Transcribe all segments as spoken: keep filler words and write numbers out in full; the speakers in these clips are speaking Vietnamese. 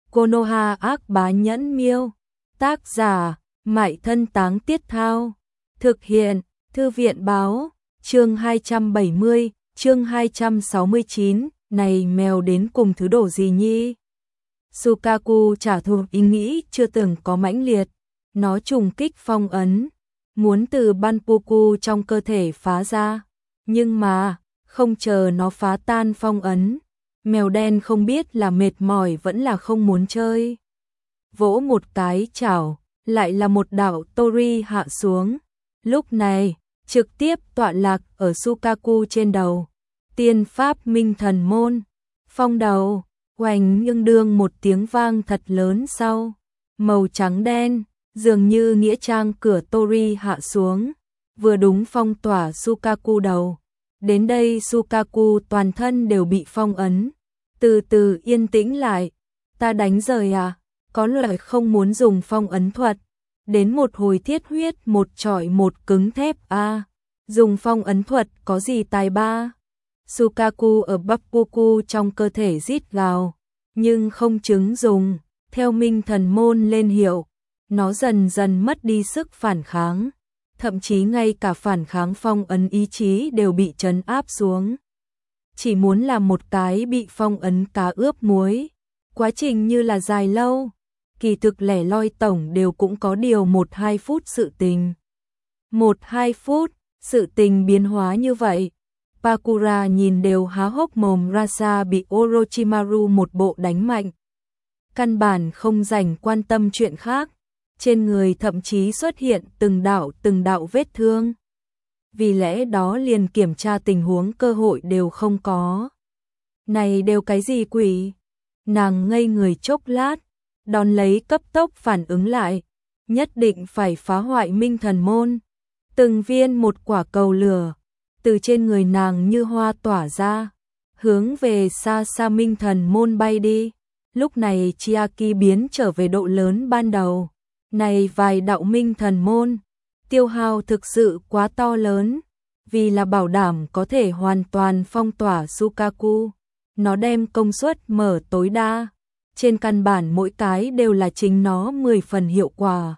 Konoha ác bá nhẫn miêu. Tác giả, Mại Thân Táng Tiết Thao. Thực hiện, Thư viện báo. Chương hai trăm bảy mươi, chương hai trăm sáu mươi chín, này mèo đến cùng thứ đồ gì nhi? Sukaku trả thù ý nghĩ chưa từng có mãnh liệt. Nó trùng kích phong ấn, muốn từ Banpuku trong cơ thể phá ra. Nhưng mà, không chờ nó phá tan phong ấn, mèo đen không biết là mệt mỏi vẫn là không muốn chơi. Vỗ một cái chảo, lại là một đạo Tori hạ xuống. Lúc này, trực tiếp tọa lạc ở Sukaku trên đầu. Tiên pháp minh thần môn. Phong đầu, oành nhưng đương một tiếng vang thật lớn sau. Màu trắng đen, dường như nghĩa trang cửa Tori hạ xuống. Vừa đúng phong tỏa Sukaku đầu. Đến đây Sukaku toàn thân đều bị phong ấn. Từ từ yên tĩnh lại. Ta đánh rời à? Có loại không muốn dùng phong ấn thuật. Đến một hồi thiết huyết một trọi một cứng thép a à. Dùng phong ấn thuật có gì tài ba? Sukaku ở Banpuku trong cơ thể rít gào. Nhưng không chứng dùng. Theo minh thần môn lên hiệu. Nó dần dần mất đi sức phản kháng. Thậm chí ngay cả phản kháng phong ấn ý chí đều bị trấn áp xuống. Chỉ muốn làm một cái bị phong ấn cá ướp muối. Quá trình như là dài lâu. Kỳ thực lẻ loi tổng đều cũng có điều một hai phút sự tình. Một hai phút, sự tình biến hóa như vậy. Pakura nhìn đều há hốc mồm. Rasa bị Orochimaru một bộ đánh mạnh. Căn bản không rảnh quan tâm chuyện khác. Trên người thậm chí xuất hiện từng đạo từng đạo vết thương. Vì lẽ đó liền kiểm tra tình huống cơ hội đều không có. Này đều cái gì quỷ? Nàng ngây người chốc lát, đón lấy cấp tốc phản ứng lại. Nhất định phải phá hoại minh thần môn. Từng viên một quả cầu lửa, từ trên người nàng như hoa tỏa ra, hướng về xa xa minh thần môn bay đi. Lúc này Chiaki biến trở về độ lớn ban đầu. Này vài đạo minh thần môn, tiêu hao thực sự quá to lớn, vì là bảo đảm có thể hoàn toàn phong tỏa Sukaku. Nó đem công suất mở tối đa, trên căn bản mỗi cái đều là chính nó mười phần hiệu quả.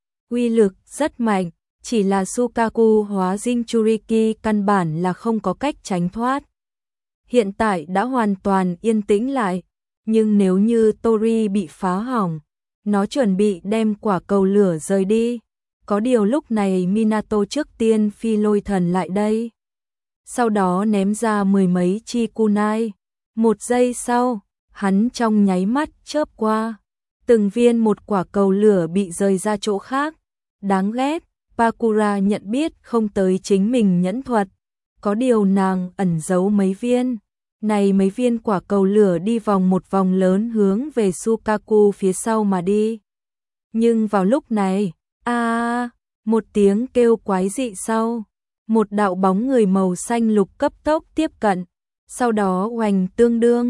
Uy lực rất mạnh, chỉ là Sukaku hóa Jinchuriki căn bản là không có cách tránh thoát. Hiện tại đã hoàn toàn yên tĩnh lại, nhưng nếu như Tori bị phá hỏng, nó chuẩn bị đem quả cầu lửa rời đi. Có điều lúc này Minato trước tiên phi lôi thần lại đây. Sau đó ném ra mười mấy chi kunai. Một giây sau, hắn trong nháy mắt chớp qua. Từng viên một quả cầu lửa bị rời ra chỗ khác. Đáng ghét, Pakura nhận biết không tới chính mình nhẫn thuật. Có điều nàng ẩn giấu mấy viên. Này mấy viên quả cầu lửa đi vòng một vòng lớn hướng về Sukaku phía sau mà đi. Nhưng vào lúc này, a một tiếng kêu quái dị sau, một đạo bóng người màu xanh lục cấp tốc tiếp cận, sau đó oành tương đương.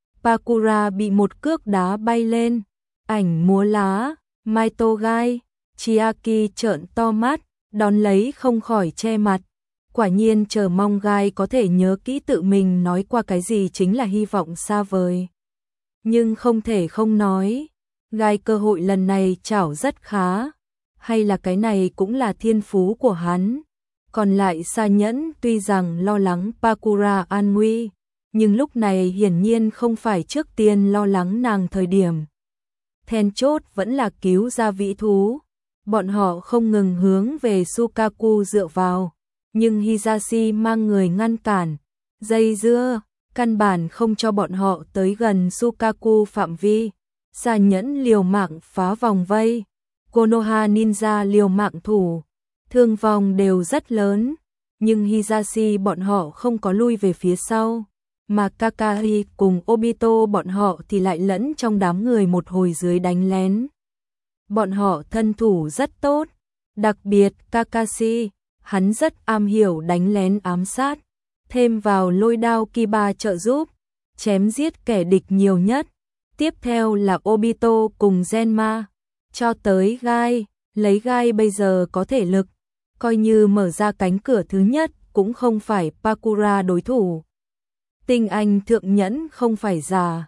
Pakura bị một cước đá bay lên, ảnh múa lá, Maito gai, Chiaki trợn to mắt, đón lấy không khỏi che mặt. Quả nhiên chờ mong gai có thể nhớ kỹ tự mình nói qua cái gì chính là hy vọng xa vời. Nhưng không thể không nói, gai cơ hội lần này chảo rất khá, hay là cái này cũng là thiên phú của hắn. Còn lại Sa Nhẫn tuy rằng lo lắng Pakura an nguy, nhưng lúc này hiển nhiên không phải trước tiên lo lắng nàng thời điểm. Then chốt vẫn là cứu ra vĩ thú, bọn họ không ngừng hướng về Sukaku dựa vào. Nhưng Hisashi mang người ngăn cản, dây dưa, căn bản không cho bọn họ tới gần Sukaku phạm vi. Sa Nhẫn liều mạng phá vòng vây, Konoha ninja liều mạng thủ, thương vong đều rất lớn, nhưng Hisashi bọn họ không có lui về phía sau, mà Kakashi cùng Obito bọn họ thì lại lẫn trong đám người một hồi dưới đánh lén. Bọn họ thân thủ rất tốt, đặc biệt Kakashi. Hắn rất am hiểu đánh lén ám sát, thêm vào lôi đao Kiba trợ giúp, chém giết kẻ địch nhiều nhất. Tiếp theo là Obito cùng Zenma, cho tới gai, lấy gai bây giờ có thể lực, coi như mở ra cánh cửa thứ nhất cũng không phải Pakura đối thủ. Tinh anh thượng nhẫn không phải giả,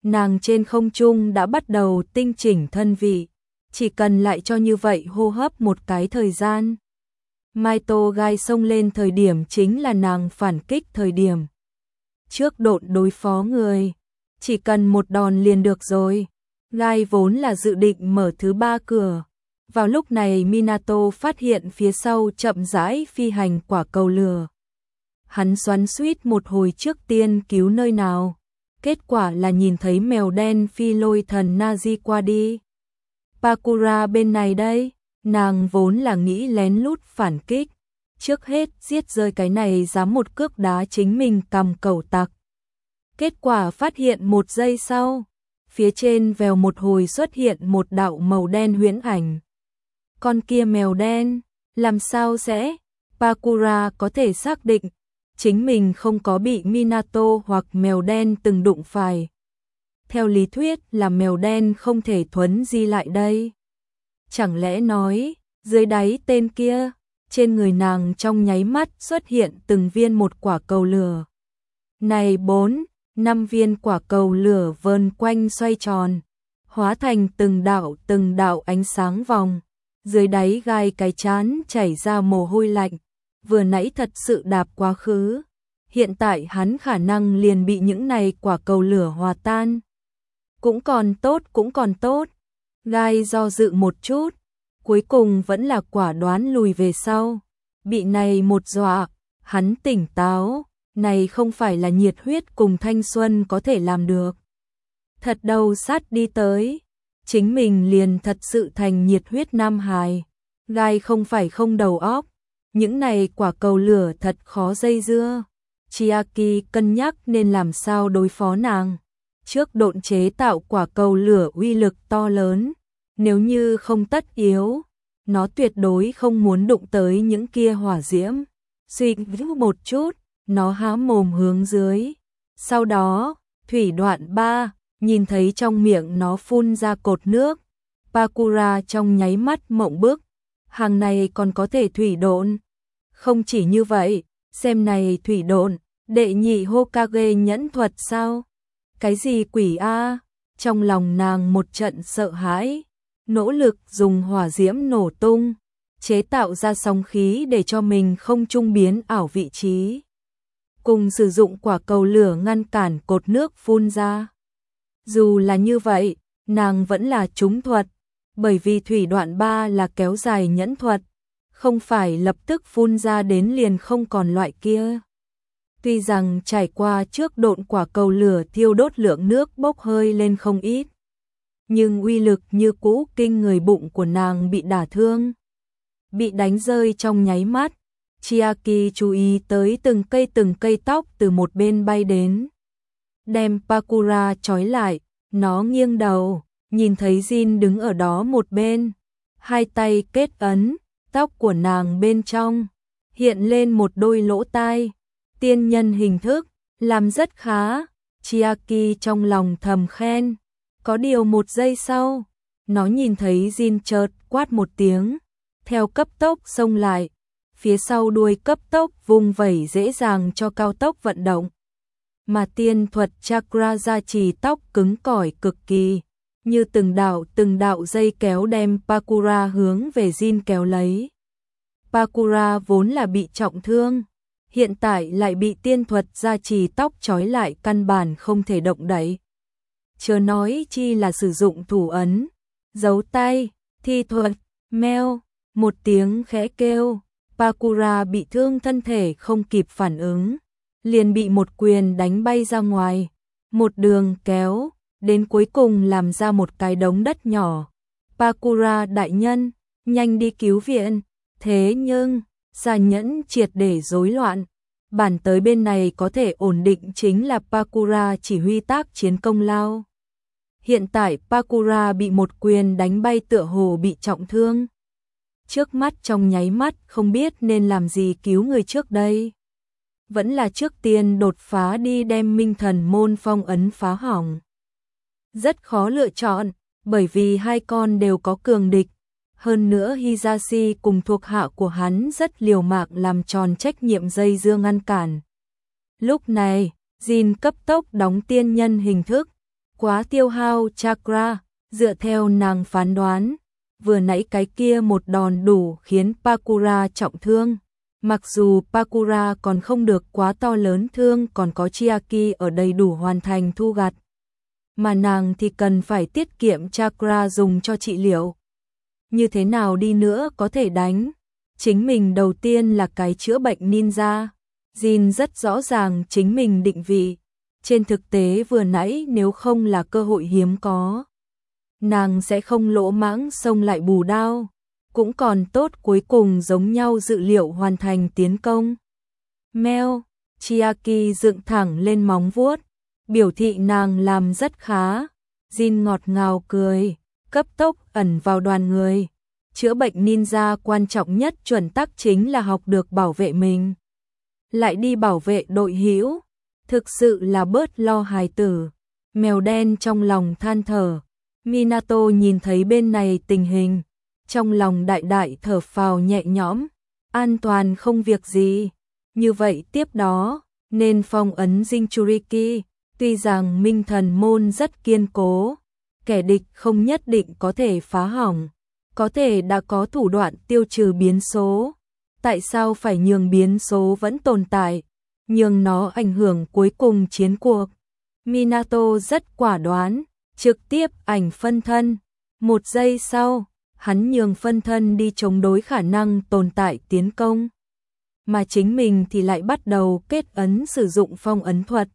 nàng trên không trung đã bắt đầu tinh chỉnh thân vị, chỉ cần lại cho như vậy hô hấp một cái thời gian. Mai Tô Gai xông lên thời điểm chính là nàng phản kích thời điểm. Trước độn đối phó người, chỉ cần một đòn liền được rồi. Gai vốn là dự định mở thứ ba cửa. Vào lúc này Minato phát hiện phía sau chậm rãi phi hành quả cầu lửa. Hắn xoắn xuýt một hồi trước tiên cứu nơi nào. Kết quả là nhìn thấy mèo đen phi lôi thần Nazi qua đi. Pakura bên này đây, nàng vốn là nghĩ lén lút phản kích. Trước hết giết rơi cái này dám một cước đá chính mình cầm cẩu tặc. Kết quả phát hiện một giây sau, phía trên vèo một hồi xuất hiện một đạo màu đen huyễn ảnh. Con kia mèo đen, làm sao sẽ? Pakura có thể xác định, chính mình không có bị Minato hoặc mèo đen từng đụng phải. Theo lý thuyết là mèo đen không thể thuấn di lại đây. Chẳng lẽ nói, dưới đáy tên kia, trên người nàng trong nháy mắt xuất hiện từng viên một quả cầu lửa. Này bốn, năm viên quả cầu lửa vờn quanh xoay tròn, hóa thành từng đạo từng đạo ánh sáng vòng. Dưới đáy Gai cái chán chảy ra mồ hôi lạnh, vừa nãy thật sự đạp quá khứ. Hiện tại hắn khả năng liền bị những này quả cầu lửa hòa tan. Cũng còn tốt, cũng còn tốt. Gai do dự một chút, cuối cùng vẫn là quả đoán lùi về sau. Bị này một dọa, hắn tỉnh táo, này không phải là nhiệt huyết cùng thanh xuân có thể làm được. Thật đầu sát đi tới, chính mình liền thật sự thành nhiệt huyết nam hài. Gai không phải không đầu óc, những này quả cầu lửa thật khó dây dưa. Chiaki cân nhắc nên làm sao đối phó nàng. Trước độn chế tạo quả cầu lửa uy lực to lớn, nếu như không tất yếu, nó tuyệt đối không muốn đụng tới những kia hỏa diễm. Suy nghĩ một chút, nó há mồm hướng dưới. Sau đó, thủy đoạn ba, nhìn thấy trong miệng nó phun ra cột nước. Pakura trong nháy mắt mộng bức, hàng này còn có thể thủy độn. Không chỉ như vậy, xem này thủy độn, đệ nhị Hokage nhẫn thuật sao? Cái gì quỷ a? Trong lòng nàng một trận sợ hãi, nỗ lực dùng hỏa diễm nổ tung, chế tạo ra sóng khí để cho mình không trung biến ảo vị trí. Cùng sử dụng quả cầu lửa ngăn cản cột nước phun ra. Dù là như vậy, nàng vẫn là trúng thuật, bởi vì thủy đoạn ba là kéo dài nhẫn thuật, không phải lập tức phun ra đến liền không còn loại kia. Tuy rằng trải qua trước độn quả cầu lửa thiêu đốt lượng nước bốc hơi lên không ít, nhưng uy lực như cũ kinh người. Bụng của nàng bị đả thương, bị đánh rơi trong nháy mắt. Chiaki chú ý tới từng cây từng cây tóc từ một bên bay đến, đem Pakura trói lại. Nó nghiêng đầu, nhìn thấy Jin đứng ở đó một bên, hai tay kết ấn, tóc của nàng bên trong hiện lên một đôi lỗ tai, tiên nhân hình thức, làm rất khá. Chiaki trong lòng thầm khen. Có điều một giây sau, nó nhìn thấy Jin chợt quát một tiếng, theo cấp tốc xông lại, phía sau đuôi cấp tốc vung vẩy dễ dàng cho cao tốc vận động. Mà tiên thuật chakra gia trì tóc cứng cỏi cực kỳ, như từng đạo từng đạo dây kéo đem Pakura hướng về Jin kéo lấy. Pakura vốn là bị trọng thương, hiện tại lại bị tiên thuật gia trì tóc trói lại, căn bản không thể động đậy. Chớ nói chi là sử dụng thủ ấn, giấu tay, thi thuật, meo, một tiếng khẽ kêu, Pakura bị thương thân thể không kịp phản ứng, liền bị một quyền đánh bay ra ngoài, một đường kéo, đến cuối cùng làm ra một cái đống đất nhỏ. Pakura đại nhân, nhanh đi cứu viện. Thế nhưng, gia nhẫn triệt để rối loạn. Bản tới bên này có thể ổn định chính là Pakura chỉ huy tác chiến công lao. Hiện tại Pakura bị một quyền đánh bay, tựa hồ bị trọng thương. Trước mắt trong nháy mắt không biết nên làm gì cứu người trước đây. Vẫn là trước tiên đột phá đi đem minh thần môn phong ấn phá hỏng. Rất khó lựa chọn, bởi vì hai con đều có cường địch. Hơn nữa Hisashi cùng thuộc hạ của hắn rất liều mạng làm tròn trách nhiệm dây dưa ngăn cản. Lúc này, Jin cấp tốc đóng tiên nhân hình thức, quá tiêu hao chakra, dựa theo nàng phán đoán, vừa nãy cái kia một đòn đủ khiến Pakura trọng thương. Mặc dù Pakura còn không được quá to lớn thương, còn có Chiaki ở đầy đủ hoàn thành thu gặt, mà nàng thì cần phải tiết kiệm chakra dùng cho trị liệu. Như thế nào đi nữa có thể đánh chính mình đầu tiên là cái chữa bệnh ninja. Jin rất rõ ràng chính mình định vị. Trên thực tế vừa nãy nếu không là cơ hội hiếm có, nàng sẽ không lỗ mãng xông lại bù đao. Cũng còn tốt cuối cùng giống nhau dự liệu hoàn thành tiến công. Meo, Chiaki dựng thẳng lên móng vuốt, biểu thị nàng làm rất khá. Jin ngọt ngào cười, cấp tốc ẩn vào đoàn người. Chữa bệnh ninja quan trọng nhất chuẩn tắc chính là học được bảo vệ mình, lại đi bảo vệ đội hữu, thực sự là bớt lo hài tử. Mèo đen trong lòng than thở. Minato nhìn thấy bên này tình hình, trong lòng đại đại thở phào nhẹ nhõm, an toàn không việc gì. Như vậy tiếp đó, nên phong ấn Jinchuriki, tuy rằng Minh Thần Môn rất kiên cố, kẻ địch không nhất định có thể phá hỏng, có thể đã có thủ đoạn tiêu trừ biến số. Tại sao phải nhường biến số vẫn tồn tại, nhường nó ảnh hưởng cuối cùng chiến cuộc? Minato rất quả đoán, trực tiếp ảnh phân thân. Một giây sau, hắn nhường phân thân đi chống đối khả năng tồn tại tiến công, mà chính mình thì lại bắt đầu kết ấn sử dụng phong ấn thuật.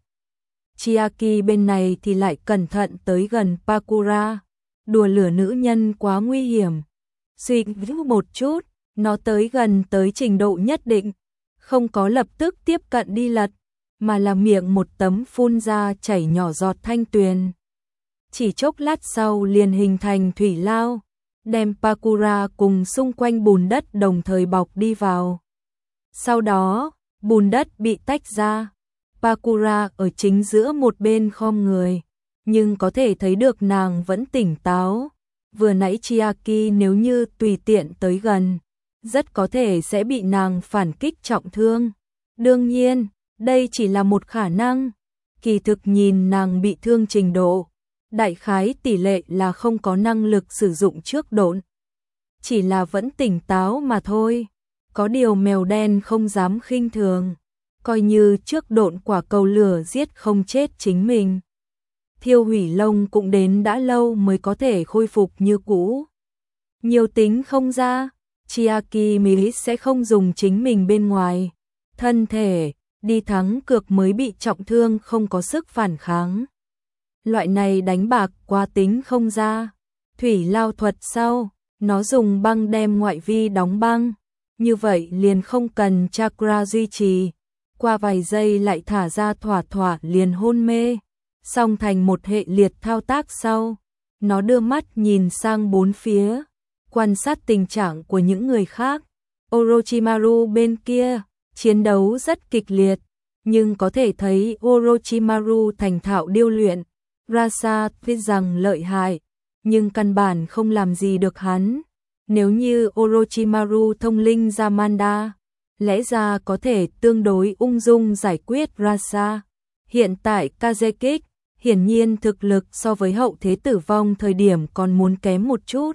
Chiaki bên này thì lại cẩn thận tới gần Pakura. Đùa lửa nữ nhân quá nguy hiểm. Suy nghĩ một chút, nó tới gần tới trình độ nhất định, không có lập tức tiếp cận đi lật, mà là miệng một tấm phun ra chảy nhỏ giọt thanh tuyền. Chỉ chốc lát sau liền hình thành thủy lao, đem Pakura cùng xung quanh bùn đất đồng thời bọc đi vào. Sau đó, bùn đất bị tách ra, Pakura ở chính giữa một bên khom người, nhưng có thể thấy được nàng vẫn tỉnh táo. Vừa nãy Chiaki nếu như tùy tiện tới gần, rất có thể sẽ bị nàng phản kích trọng thương. Đương nhiên, đây chỉ là một khả năng. Kỳ thực nhìn nàng bị thương trình độ, đại khái tỷ lệ là không có năng lực sử dụng trước độn, chỉ là vẫn tỉnh táo mà thôi. Có điều mèo đen không dám khinh thường, coi như trước độn quả cầu lửa giết không chết chính mình, thiêu hủy lông cũng đến đã lâu mới có thể khôi phục như cũ. Nhiều tính không ra, Chiaki Mirit sẽ không dùng chính mình bên ngoài thân thể đi thắng cược mới bị trọng thương không có sức phản kháng. Loại này đánh bạc quá tính không ra. Thủy lao thuật sau, nó dùng băng đem ngoại vi đóng băng, như vậy liền không cần chakra duy trì, qua vài giây lại thả ra thỏa thỏa liền hôn mê. Xong thành một hệ liệt thao tác sau, nó đưa mắt nhìn sang bốn phía, quan sát tình trạng của những người khác. Orochimaru bên kia, chiến đấu rất kịch liệt, nhưng có thể thấy Orochimaru thành thạo điêu luyện. Rasa biết rằng lợi hại, nhưng căn bản không làm gì được hắn. Nếu như Orochimaru thông linh Yamanda, lẽ ra có thể tương đối ung dung giải quyết Rasa. Hiện tại Kazekik, hiển nhiên thực lực so với hậu thế tử vong thời điểm còn muốn kém một chút.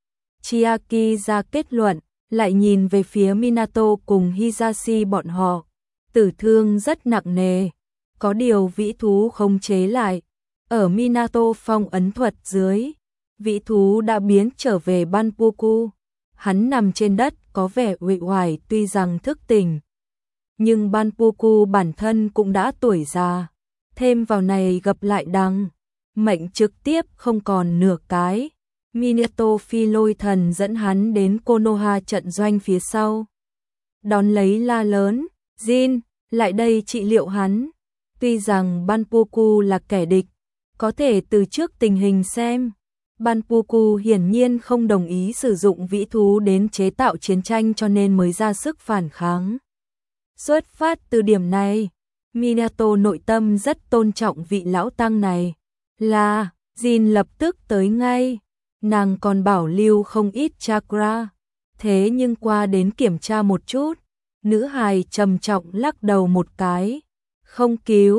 Chiaki ra kết luận, lại nhìn về phía Minato cùng Hisashi bọn họ. Tử thương rất nặng nề, có điều vĩ thú không chế lại. Ở Minato phong ấn thuật dưới, vĩ thú đã biến trở về Banpuku. Hắn nằm trên đất có vẻ uể oải tuy rằng thức tỉnh, nhưng Banpuku bản thân cũng đã tuổi già. Thêm vào này gặp lại đằng, mệnh trực tiếp không còn nửa cái. Minato phi lôi thần dẫn hắn đến Konoha trận doanh phía sau. Đón lấy la lớn, Jin, lại đây trị liệu hắn. Tuy rằng Banpuku là kẻ địch, có thể từ trước tình hình xem, Banpuku hiển nhiên không đồng ý sử dụng vĩ thú đến chế tạo chiến tranh cho nên mới ra sức phản kháng. Xuất phát từ điểm này, Minato nội tâm rất tôn trọng vị lão tăng này. Là, Jin lập tức tới ngay, nàng còn bảo lưu không ít chakra, thế nhưng qua đến kiểm tra một chút, nữ hài trầm trọng lắc đầu một cái, không cứu.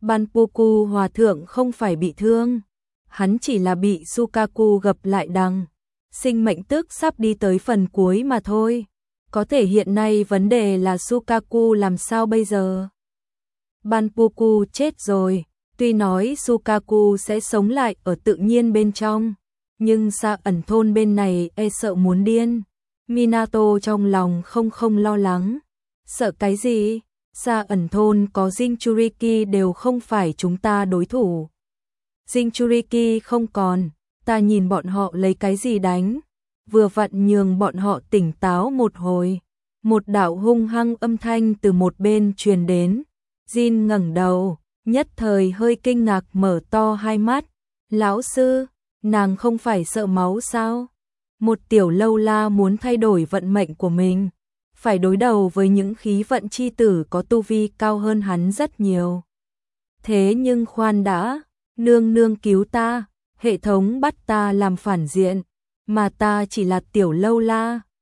Banpuku hòa thượng không phải bị thương, hắn chỉ là bị Sukaku gập lại đằng, sinh mệnh tức sắp đi tới phần cuối mà thôi. Có thể hiện nay vấn đề là Sukaku làm sao bây giờ? Banpuku chết rồi, tuy nói Sukaku sẽ sống lại ở tự nhiên bên trong, nhưng Sa ẩn thôn bên này e sợ muốn điên. Minato trong lòng không không lo lắng. Sợ cái gì? Sa ẩn thôn có Jinchuriki đều không phải chúng ta đối thủ. Jinchuriki không còn, ta nhìn bọn họ lấy cái gì đánh, vừa vặn nhường bọn họ tỉnh táo một hồi. Một đạo hung hăng âm thanh từ một bên truyền đến. Jin ngẩng đầu, nhất thời hơi kinh ngạc mở to hai mắt. Lão sư, nàng không phải sợ máu sao? Một tiểu lâu la muốn thay đổi vận mệnh của mình, phải đối đầu với những khí vận chi tử có tu vi cao hơn hắn rất nhiều. Thế nhưng khoan đã, nương nương cứu ta, hệ thống bắt ta làm phản diện, mà ta chỉ là tiểu lâu la.